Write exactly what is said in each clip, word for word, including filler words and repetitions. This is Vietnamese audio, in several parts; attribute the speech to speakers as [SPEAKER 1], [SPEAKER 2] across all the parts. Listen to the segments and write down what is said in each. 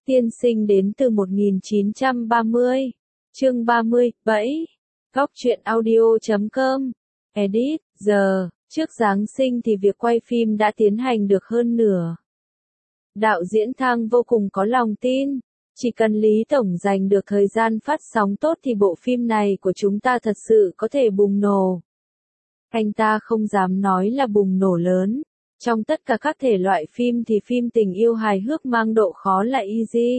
[SPEAKER 1] Tiên sinh đến từ một nghìn chín trăm ba mươi. Chương ba mươi, bẫy. Góc truyện audio chấm com. Edit, giờ, trước Giáng sinh thì việc quay phim đã tiến hành được hơn nửa. Đạo diễn Thang vô cùng có lòng tin. Chỉ cần Lý Tổng dành được thời gian phát sóng tốt thì bộ phim này của chúng ta thật sự có thể bùng nổ. Anh ta không dám nói là bùng nổ lớn. Trong tất cả các thể loại phim thì phim tình yêu hài hước mang độ khó là easy.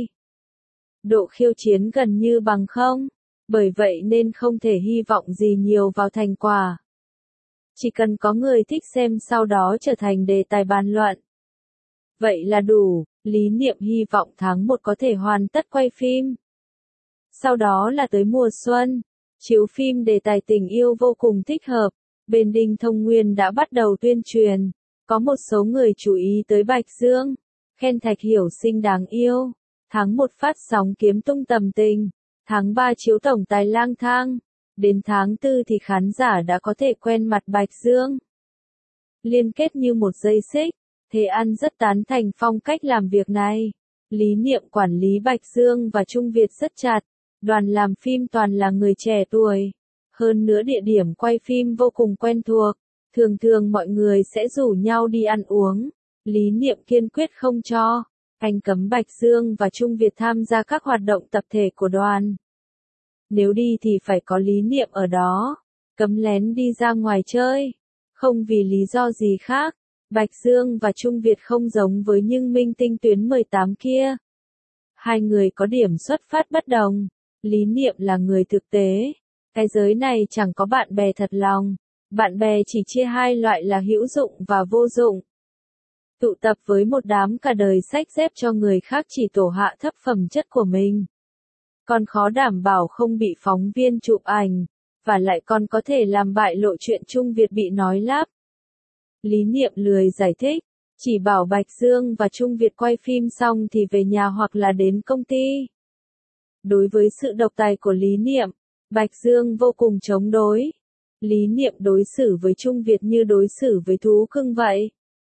[SPEAKER 1] Độ khiêu chiến gần như bằng không. Bởi vậy nên không thể hy vọng gì nhiều vào thành quả. Chỉ cần có người thích xem sau đó trở thành đề tài bàn luận. Vậy là đủ. Lý Niệm hy vọng tháng một có thể hoàn tất quay phim. Sau đó là tới mùa xuân. Chiếu phim đề tài tình yêu vô cùng thích hợp. Bên Đinh Thông Nguyên đã bắt đầu tuyên truyền. Có một số người chú ý tới Bạch Dương. Khen Thạch Hiểu xinh đáng yêu. Tháng một phát sóng Kiếm Tung Tầm Tình. Tháng ba chiếu Tổng Tài Lang Thang. Đến tháng tư thì khán giả đã có thể quen mặt Bạch Dương. Liên kết như một dây xích. Thế An rất tán thành phong cách làm việc này. Lý Niệm quản lý Bạch Dương và Trung Việt rất chặt. Đoàn làm phim toàn là người trẻ tuổi. Hơn nữa địa điểm quay phim vô cùng quen thuộc. Thường thường mọi người sẽ rủ nhau đi ăn uống. Lý Niệm kiên quyết không cho. Anh cấm Bạch Dương và Trung Việt tham gia các hoạt động tập thể của đoàn. Nếu đi thì phải có Lý Niệm ở đó. Cấm lén đi ra ngoài chơi. Không vì lý do gì khác. Bạch Dương và Trung Việt không giống với những minh tinh tuyến mười tám kia. Hai người có điểm xuất phát bất đồng. Lý Niệm là người thực tế. Cái giới này chẳng có bạn bè thật lòng. Bạn bè chỉ chia hai loại là hữu dụng và vô dụng. Tụ tập với một đám cả đời xách dép cho người khác chỉ tổ hạ thấp phẩm chất của mình. Còn khó đảm bảo không bị phóng viên chụp ảnh. Và lại còn có thể làm bại lộ chuyện Trung Việt bị nói lắp. Lý Niệm lười giải thích. Chỉ bảo Bạch Dương và Trung Việt quay phim xong thì về nhà hoặc là đến công ty. Đối với sự độc tài của Lý Niệm, Bạch Dương vô cùng chống đối. Lý Niệm đối xử với Trung Việt như đối xử với thú cưng vậy.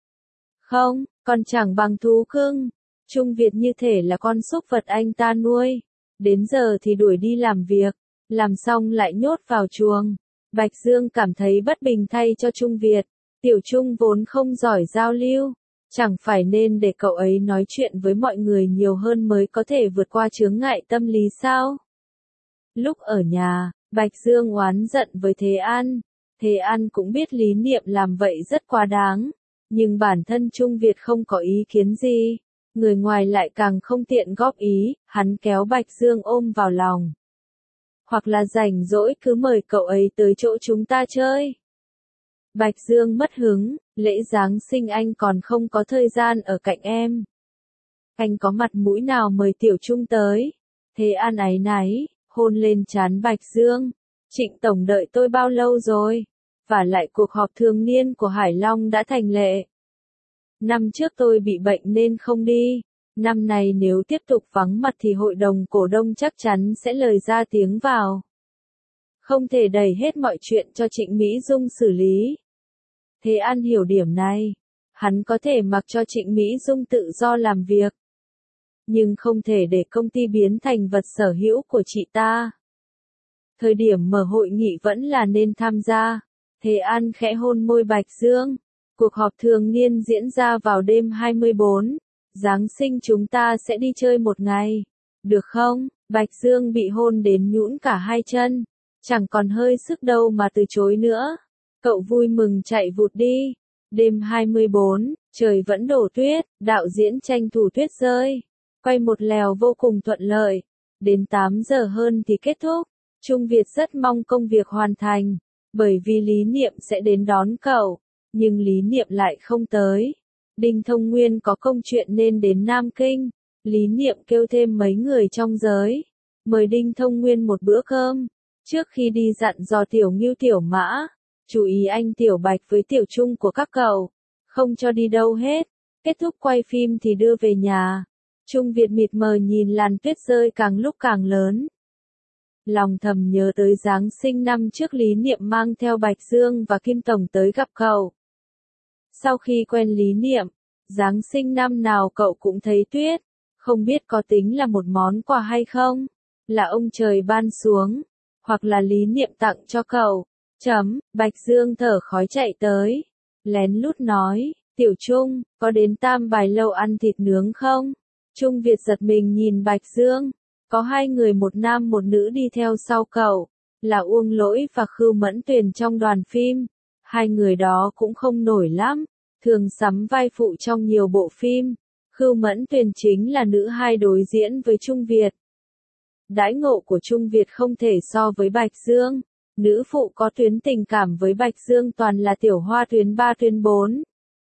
[SPEAKER 1] Không, còn chẳng bằng thú cưng. Trung Việt như thể là con súc vật anh ta nuôi. Đến giờ thì đuổi đi làm việc. Làm xong lại nhốt vào chuồng. Bạch Dương cảm thấy bất bình thay cho Trung Việt. Tiểu Trung vốn không giỏi giao lưu. Chẳng phải nên để cậu ấy nói chuyện với mọi người nhiều hơn mới có thể vượt qua chướng ngại tâm lý sao? Lúc ở nhà, Bạch Dương oán giận với Thế An. Thế An cũng biết Lý Niệm làm vậy rất quá đáng. Nhưng bản thân Trung Việt không có ý kiến gì. Người ngoài lại càng không tiện góp ý, hắn kéo Bạch Dương ôm vào lòng. Hoặc là rảnh rỗi cứ mời cậu ấy tới chỗ chúng ta chơi. Bạch Dương mất hứng, lễ Giáng sinh anh còn không có thời gian ở cạnh em. Anh có mặt mũi nào mời Tiểu Trung tới? Thế An áy náy, hôn lên trán Bạch Dương. Trịnh Tổng đợi tôi bao lâu rồi? Và lại cuộc họp thường niên của Hải Long đã thành lệ. Năm trước tôi bị bệnh nên không đi. Năm này nếu tiếp tục vắng mặt thì hội đồng cổ đông chắc chắn sẽ lời ra tiếng vào. Không thể đẩy hết mọi chuyện cho Trịnh Mỹ Dung xử lý. Thế An hiểu điểm này. Hắn có thể mặc cho Trịnh Mỹ Dung tự do làm việc. Nhưng không thể để công ty biến thành vật sở hữu của chị ta. Thời điểm mở hội nghị vẫn là nên tham gia. Thế An khẽ hôn môi Bạch Dương. Cuộc họp thường niên diễn ra vào đêm hai mươi bốn. Giáng sinh chúng ta sẽ đi chơi một ngày. Được không? Bạch Dương bị hôn đến nhũn cả hai chân. Chẳng còn hơi sức đâu mà từ chối nữa. Cậu vui mừng chạy vụt đi. Đêm hai mươi bốn, trời vẫn đổ tuyết, đạo diễn tranh thủ tuyết rơi. Quay một lèo vô cùng thuận lợi. Đến tám giờ hơn thì kết thúc. Trung Việt rất mong công việc hoàn thành. Bởi vì Lý Niệm sẽ đến đón cậu. Nhưng Lý Niệm lại không tới. Đinh Thông Nguyên có công chuyện nên đến Nam Kinh. Lý Niệm kêu thêm mấy người trong giới. Mời Đinh Thông Nguyên một bữa cơm. Trước khi đi dặn dò Tiểu Ngưu Tiểu Mã. Chú ý anh Tiểu Bạch với Tiểu Trung của các cậu. Không cho đi đâu hết. Kết thúc quay phim thì đưa về nhà. Trung Việt mịt mờ nhìn làn tuyết rơi càng lúc càng lớn. Lòng thầm nhớ tới Giáng sinh năm trước Lý Niệm mang theo Bạch Dương và Kim Tổng tới gặp cậu. Sau khi quen Lý Niệm, Giáng sinh năm nào cậu cũng thấy tuyết. Không biết có tính là một món quà hay không? Là ông trời ban xuống, hoặc là Lý Niệm tặng cho cậu. Chấm, Bạch Dương thở khói chạy tới, lén lút nói, Tiểu Trung, có đến Tam Bài Lâu ăn thịt nướng không? Trung Việt giật mình nhìn Bạch Dương, có hai người một nam một nữ đi theo sau cậu, là Uông Lỗi và Khưu Mẫn Tuyền trong đoàn phim. Hai người đó cũng không nổi lắm, thường sắm vai phụ trong nhiều bộ phim. Khưu Mẫn Tuyền chính là nữ hai đối diễn với Trung Việt. Đãi ngộ của Trung Việt không thể so với Bạch Dương. Nữ phụ có tuyến tình cảm với Bạch Dương toàn là tiểu hoa tuyến ba tuyến bốn.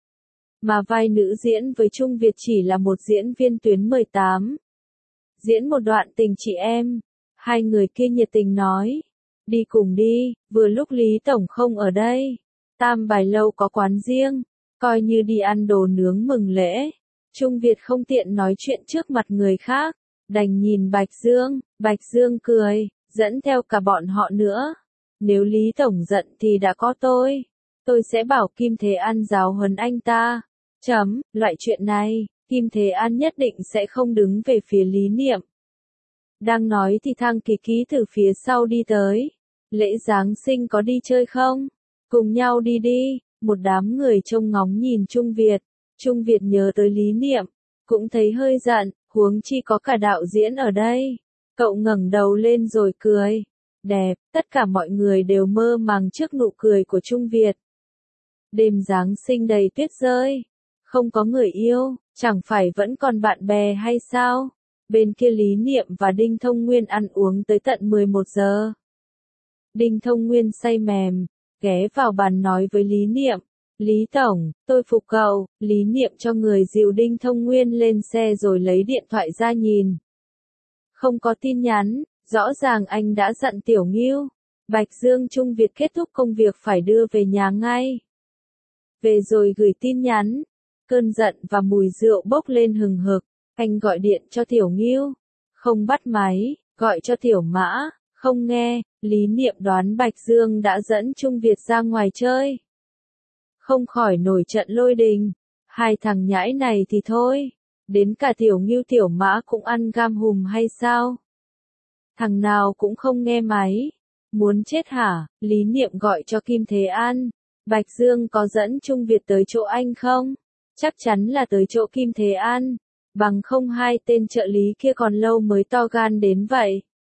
[SPEAKER 1] Mà vai nữ diễn với Trung Việt chỉ là một diễn viên tuyến mười tám. Diễn một đoạn tình chị em. Hai người kia nhiệt tình nói. Đi cùng đi, vừa lúc Lý Tổng không ở đây. Tam Bài Lâu có quán riêng, coi như đi ăn đồ nướng mừng lễ. Trung Việt không tiện nói chuyện trước mặt người khác, đành nhìn Bạch Dương. Bạch Dương cười, dẫn theo cả bọn họ nữa. Nếu Lý Tổng giận thì đã có tôi. Tôi sẽ bảo Kim Thế An giáo huấn anh ta. Chấm, loại chuyện này, Kim Thế An nhất định sẽ không đứng về phía Lý Niệm. Đang nói thì Thang Kỳ Ký từ phía sau đi tới. Lễ Giáng sinh có đi chơi không? Cùng nhau đi đi. Một đám người trông ngóng nhìn Trung Việt. Trung Việt nhớ tới Lý Niệm, cũng thấy hơi giận, huống chi có cả đạo diễn ở đây. Cậu ngẩng đầu lên rồi cười. Đẹp, tất cả mọi người đều mơ màng trước nụ cười của Trung Việt. Đêm Giáng sinh đầy tuyết rơi. Không có người yêu, chẳng phải vẫn còn bạn bè hay sao? Bên kia Lý Niệm và Đinh Thông Nguyên ăn uống tới tận mười một giờ. Đinh Thông Nguyên say mềm, ghé vào bàn nói với Lý Niệm. Lý Tổng, tôi phục cậu. Lý Niệm cho người dìu Đinh Thông Nguyên lên xe rồi lấy điện thoại ra nhìn. Không có tin nhắn, rõ ràng anh đã dặn Tiểu Ngưu. Bạch Dương Trung Việt kết thúc công việc phải đưa về nhà ngay. Về rồi gửi tin nhắn. Cơn giận và mùi rượu bốc lên hừng hực. Anh gọi điện cho Tiểu Ngưu. Không bắt máy, gọi cho Tiểu Mã, không nghe. Lý Niệm đoán Bạch Dương đã dẫn Trung Việt ra ngoài chơi. Không khỏi nổi trận lôi đình. Hai thằng nhãi này thì thôi. Đến cả Tiểu Ngưu Tiểu Mã cũng ăn gam hùm hay sao? Thằng nào cũng không nghe máy. Muốn chết hả? Lý Niệm gọi cho Kim Thế An. Bạch Dương có dẫn Trung Việt tới chỗ anh không? Chắc chắn là tới chỗ Kim Thế An. Bằng không hai tên trợ lý kia còn lâu mới to gan đến vậy.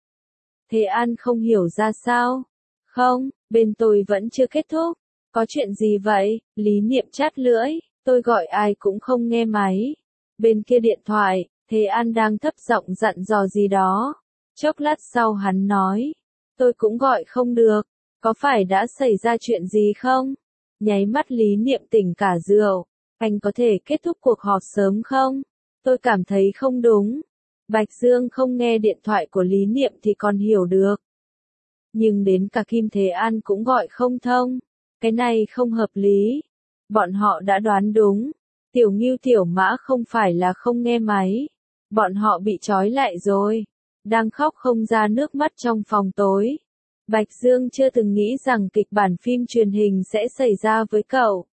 [SPEAKER 1] Thế An không hiểu ra sao? Không, bên tôi vẫn chưa kết thúc. Có chuyện gì vậy? Lý Niệm chát lưỡi. Tôi gọi ai cũng không nghe máy. Bên kia điện thoại, Thế An đang thấp giọng dặn dò gì đó. Chốc lát sau hắn nói. Tôi cũng gọi không được. Có phải đã xảy ra chuyện gì không? Nháy mắt Lý Niệm tỉnh cả rượu. Anh có thể kết thúc cuộc họp sớm không? Tôi cảm thấy không đúng. Bạch Dương không nghe điện thoại của Lý Niệm thì còn hiểu được. Nhưng đến cả Kim Thế An cũng gọi không thông. Cái này không hợp lý. Bọn họ đã đoán đúng. Tiểu Ngưu Tiểu Mã không phải là không nghe máy. Bọn họ bị trói lại rồi. Đang khóc không ra nước mắt trong phòng tối. Bạch Dương chưa từng nghĩ rằng kịch bản phim truyền hình sẽ xảy ra với cậu.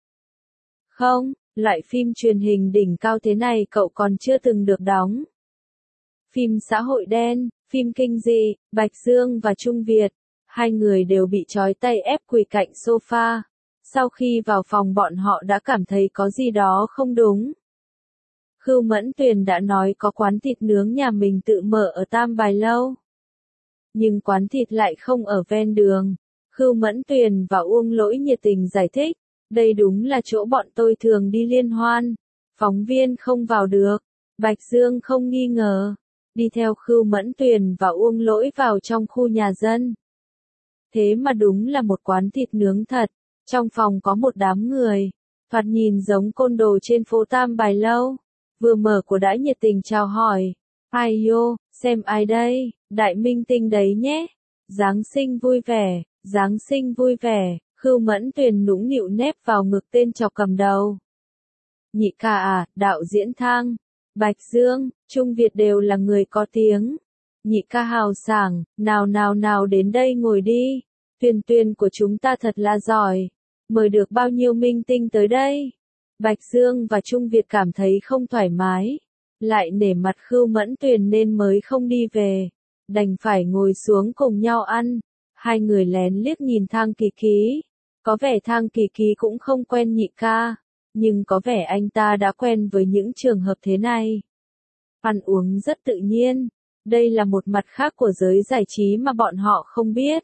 [SPEAKER 1] Không, loại phim truyền hình đỉnh cao thế này cậu còn chưa từng được đóng. Phim xã hội đen, phim kinh dị, Bạch Dương và Trung Việt, hai người đều bị trói tay ép quỳ cạnh sofa. Sau khi vào phòng bọn họ đã cảm thấy có gì đó không đúng. Khưu Mẫn Tuyền đã nói có quán thịt nướng nhà mình tự mở ở Tam Bài Lâu. Nhưng quán thịt lại không ở ven đường. Khưu Mẫn Tuyền và Uông Lỗi nhiệt tình giải thích. Đây đúng là chỗ bọn tôi thường đi liên hoan. Phóng viên không vào được. Bạch Dương không nghi ngờ. Đi theo Khưu Mẫn Tuyền và Uông Lỗi vào trong khu nhà dân. Thế mà đúng là một quán thịt nướng thật. Trong phòng có một đám người. Thoạt nhìn giống côn đồ trên phố Tam Bài Lâu. Vừa mở của đã nhiệt tình chào hỏi. Ai yo, xem ai đây, đại minh tinh đấy nhé. Giáng sinh vui vẻ, Giáng sinh vui vẻ. Khưu Mẫn Tuyền nũng nịu nép vào ngực tên chọc cầm đầu. Nhị ca à, đạo diễn Thang, Bạch Dương, Trung Việt đều là người có tiếng. Nhị ca hào sảng, nào nào nào đến đây ngồi đi. Tuyền Tuyền của chúng ta thật là giỏi. Mời được bao nhiêu minh tinh tới đây? Bạch Dương và Trung Việt cảm thấy không thoải mái. lại nể mặt Khưu Mẫn Tuyền nên mới không đi về, đành phải ngồi xuống cùng nhau ăn. Hai người lén liếc nhìn Thang Kỳ Ký, có vẻ Thang Kỳ Ký cũng không quen nhị ca, nhưng có vẻ anh ta đã quen với những trường hợp thế này. Ăn uống rất tự nhiên, đây là một mặt khác của giới giải trí mà bọn họ không biết.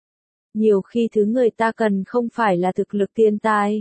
[SPEAKER 1] Nhiều khi thứ người ta cần không phải là thực lực tiền tài,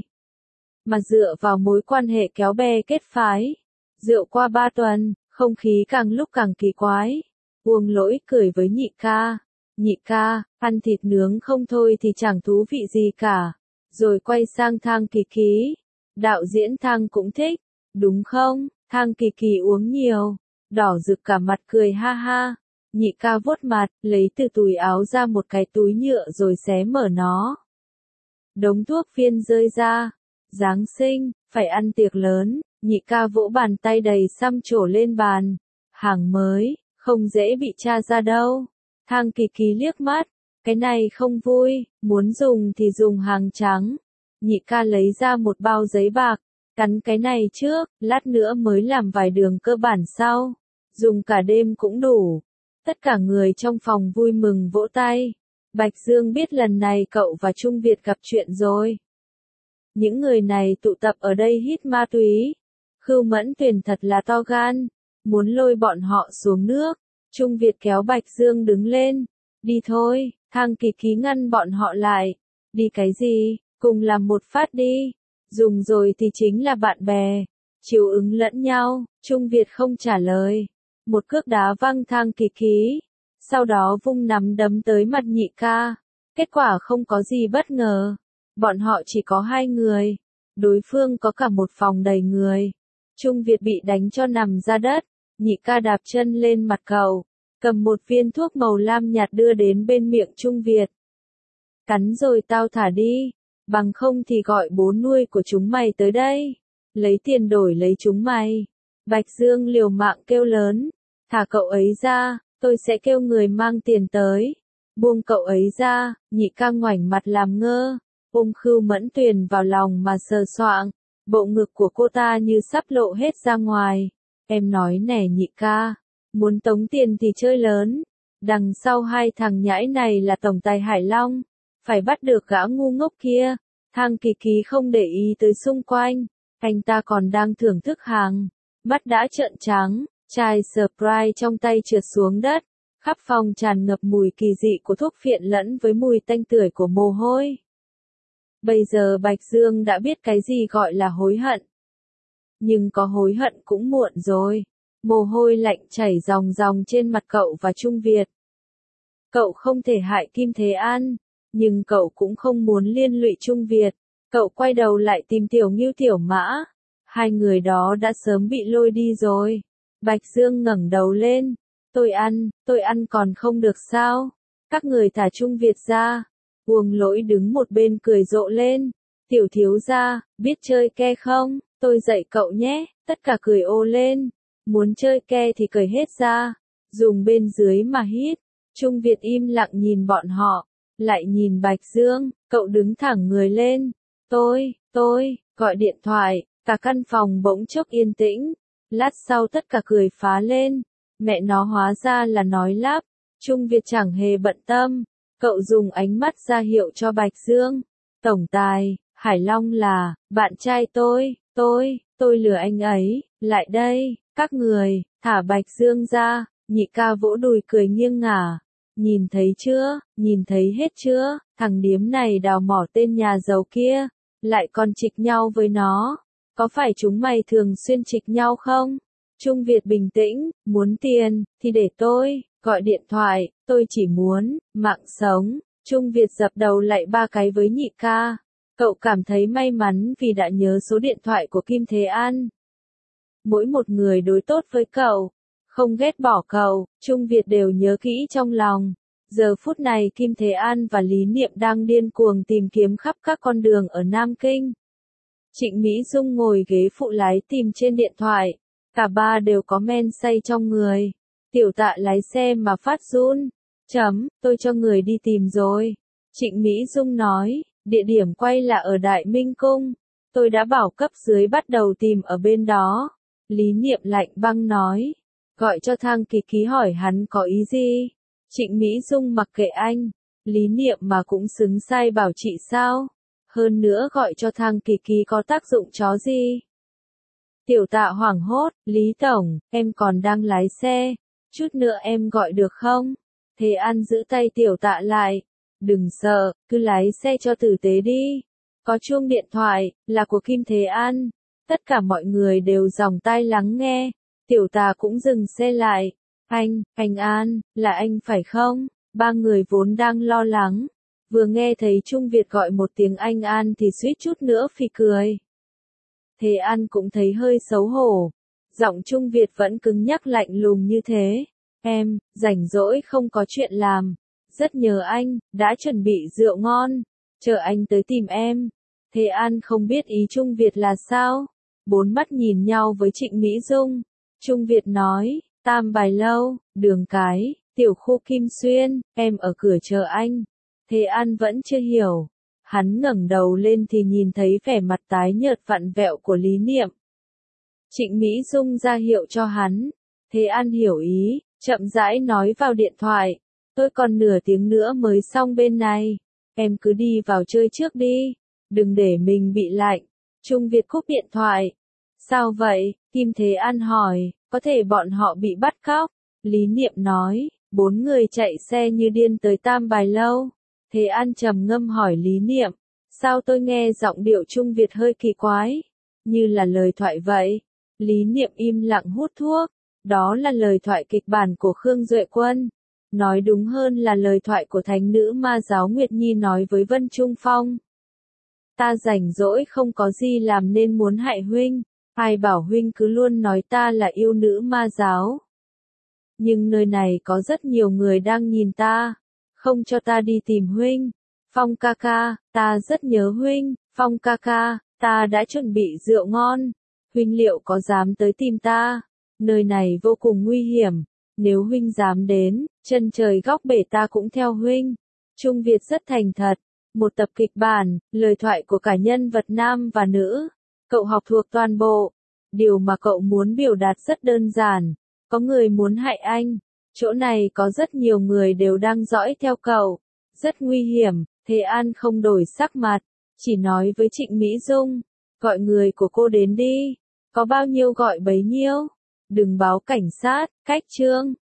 [SPEAKER 1] mà dựa vào mối quan hệ kéo bè kết phái. Rượu qua ba tuần, không khí càng lúc càng kỳ quái. Uông Lỗi cười với nhị ca. Nhị ca, ăn thịt nướng không thôi thì chẳng thú vị gì cả. Rồi quay sang Thang Kỳ Ký. Đạo diễn Thang cũng thích, đúng không? Thang Kỳ Ký uống nhiều, đỏ rực cả mặt cười ha ha. Nhị ca vuốt mặt, lấy từ túi áo ra một cái túi nhựa rồi xé mở nó. Đống thuốc viên rơi ra. Giáng sinh, phải ăn tiệc lớn. Nhị ca vỗ bàn tay đầy xăm trổ lên bàn. Hàng mới, không dễ bị tra ra đâu. Thang Kỳ Ký liếc mắt, cái này không vui, muốn dùng thì dùng hàng trắng. Nhị ca lấy ra một bao giấy bạc, cắn cái này trước, lát nữa mới làm vài đường cơ bản sau. Dùng cả đêm cũng đủ. Tất cả người trong phòng vui mừng vỗ tay. Bạch Dương biết lần này cậu và Trung Việt gặp chuyện rồi. Những người này tụ tập ở đây hít ma túy. Khưu Mẫn Tuyền thật là to gan, muốn lôi bọn họ xuống nước. Trung Việt kéo Bạch Dương đứng lên. Đi thôi, Thang Kỳ Ký ngăn bọn họ lại. Đi cái gì, cùng làm một phát đi. Dùng rồi thì chính là bạn bè. Chiều ứng lẫn nhau, Trung Việt không trả lời. Một cước đá văng Thang Kỳ Ký. Sau đó vung nắm đấm tới mặt nhị ca. Kết quả không có gì bất ngờ. Bọn họ chỉ có hai người. Đối phương có cả một phòng đầy người. Trung Việt bị đánh cho nằm ra đất. Nhị ca đạp chân lên mặt cậu. Cầm một viên thuốc màu lam nhạt đưa đến bên miệng Trung Việt. Cắn rồi tao thả đi. Bằng không thì gọi bố nuôi của chúng mày tới đây. Lấy tiền đổi lấy chúng mày. Bạch Dương liều mạng kêu lớn. Thả cậu ấy ra, tôi sẽ kêu người mang tiền tới. Buông cậu ấy ra, nhị ca ngoảnh mặt làm ngơ. Ôm Khưu Mẫn Tuyền vào lòng mà sờ soạng. Bộ ngực của cô ta như sắp lộ hết ra ngoài. Em nói nè nhị ca, muốn tống tiền thì chơi lớn. Đằng sau hai thằng nhãi này là tổng tài Hải Long. Phải bắt được gã ngu ngốc kia. Thang Kỳ Ký không để ý tới xung quanh. Anh ta còn đang thưởng thức hàng. Mắt đã trợn trắng. Chai Sprite trong tay trượt xuống đất. Khắp phòng tràn ngập mùi kỳ dị của thuốc phiện lẫn với mùi tanh tưởi của mồ hôi. Bây giờ Bạch Dương đã biết cái gì gọi là hối hận. Nhưng có hối hận cũng muộn rồi. Mồ hôi lạnh chảy ròng ròng trên mặt cậu và Trung Việt. Cậu không thể hại Kim Thế An, nhưng cậu cũng không muốn liên lụy Trung Việt. Cậu quay đầu lại tìm Tiểu Ngưu Tiểu Mã. Hai người đó đã sớm bị lôi đi rồi. Bạch Dương ngẩng đầu lên. Tôi ăn, tôi ăn còn không được sao? Các người thả Trung Việt ra. Uông Lỗi đứng một bên cười rộ lên. Tiểu thiếu gia, biết chơi ke không? Tôi dạy cậu nhé. Tất cả cười ô lên. Muốn chơi ke thì cởi hết ra. Dùng bên dưới mà hít. Trung Việt im lặng nhìn bọn họ. Lại nhìn Bạch Dương. Cậu đứng thẳng người lên. Tôi, tôi, gọi điện thoại. Cả căn phòng bỗng chốc yên tĩnh. Lát sau tất cả cười phá lên. Mẹ nó hóa ra là nói lắp. Trung Việt chẳng hề bận tâm. Cậu dùng ánh mắt ra hiệu cho Bạch Dương. Tổng tài, Hải Long là, bạn trai tôi, tôi, tôi lừa anh ấy, lại đây, các người, thả Bạch Dương ra. Nhị ca vỗ đùi cười nghiêng ngả. Nhìn thấy chưa, nhìn thấy hết chưa, thằng điếm này đào mỏ tên nhà giàu kia, lại còn trịch nhau với nó. Có phải chúng mày thường xuyên trịch nhau không? Trung Việt bình tĩnh, muốn tiền, thì để tôi, gọi điện thoại, tôi chỉ muốn, mạng sống. Trung Việt dập đầu lại ba cái với nhị ca. Cậu cảm thấy may mắn vì đã nhớ số điện thoại của Kim Thế An. Mỗi một người đối tốt với cậu, không ghét bỏ cậu, Trung Việt đều nhớ kỹ trong lòng. Giờ phút này Kim Thế An và Lý Niệm đang điên cuồng tìm kiếm khắp các con đường ở Nam Kinh. Trịnh Mỹ Dung ngồi ghế phụ lái tìm trên điện thoại. Cả ba đều có men say trong người. Tiểu Tạ lái xe mà phát run. Chấm, tôi cho người đi tìm rồi. Trịnh Mỹ Dung nói, địa điểm quay là ở Đại Minh Cung. Tôi đã bảo cấp dưới bắt đầu tìm ở bên đó. Lý Niệm lạnh băng nói. Gọi cho Thang Kỳ Ký hỏi hắn có ý gì. Trịnh Mỹ Dung mặc kệ anh. Lý Niệm mà cũng xứng sai bảo chị sao? Hơn nữa gọi cho Thang Kỳ Ký có tác dụng chó gì? Tiểu Tạ hoảng hốt, Lý Tổng, em còn đang lái xe. Chút nữa em gọi được không? Thế An giữ tay Tiểu Tạ lại. Đừng sợ, cứ lái xe cho tử tế đi. Có chuông điện thoại, là của Kim Thế An. Tất cả mọi người đều dòng tai lắng nghe. Tiểu Tạ cũng dừng xe lại. Anh, anh An, là anh phải không? Ba người vốn đang lo lắng. Vừa nghe thấy Trung Việt gọi một tiếng anh An thì suýt chút nữa phì cười. Thế An cũng thấy hơi xấu hổ. Giọng Trung Việt vẫn cứng nhắc lạnh lùng như thế. Em, rảnh rỗi không có chuyện làm. Rất nhớ anh, đã chuẩn bị rượu ngon. Chờ anh tới tìm em. Thế An không biết ý Trung Việt là sao. Bốn mắt nhìn nhau với Trịnh Mỹ Dung. Trung Việt nói, Tam Bài Lâu, Đường Cái, tiểu khu Kim Xuyên, em ở cửa chờ anh. Thế An vẫn chưa hiểu. Hắn ngẩng đầu lên thì nhìn thấy vẻ mặt tái nhợt vặn vẹo của Lý Niệm. Trịnh Mỹ Dung ra hiệu cho hắn. Thế An hiểu ý, chậm rãi nói vào điện thoại. Tôi còn nửa tiếng nữa mới xong bên này. Em cứ đi vào chơi trước đi. Đừng để mình bị lạnh. Trung Việt cúp điện thoại. Sao vậy? Kim Thế An hỏi. Có thể bọn họ bị bắt cóc. Lý Niệm nói. Bốn người chạy xe như điên tới Tam Bài Lâu. Thế An trầm ngâm hỏi Lý Niệm. Sao tôi nghe giọng điệu Trung Việt hơi kỳ quái? Như là lời thoại vậy. Lý Niệm im lặng hút thuốc. Đó là lời thoại kịch bản của Khương Duệ Quân. Nói đúng hơn là lời thoại của thánh nữ ma giáo Nguyệt Nhi nói với Vân Trung Phong. Ta rảnh rỗi không có gì làm nên muốn hại huynh. Ai bảo huynh cứ luôn nói ta là yêu nữ ma giáo. Nhưng nơi này có rất nhiều người đang nhìn ta. Không cho ta đi tìm huynh. Phong ca ca, ta rất nhớ huynh. Phong ca ca, ta đã chuẩn bị rượu ngon. Huynh liệu có dám tới tìm ta? Nơi này vô cùng nguy hiểm. Nếu huynh dám đến, chân trời góc bể ta cũng theo huynh. Trung Việt rất thành thật. Một tập kịch bản, lời thoại của cả nhân vật nam và nữ. Cậu học thuộc toàn bộ. Điều mà cậu muốn biểu đạt rất đơn giản. Có người muốn hại anh. Chỗ này có rất nhiều người đều đang dõi theo cậu. Rất nguy hiểm. Thế An không đổi sắc mặt. Chỉ nói với Trịnh Mỹ Dung. Gọi người của cô đến đi. Có bao nhiêu gọi bấy nhiêu. Đừng báo cảnh sát, cách chương.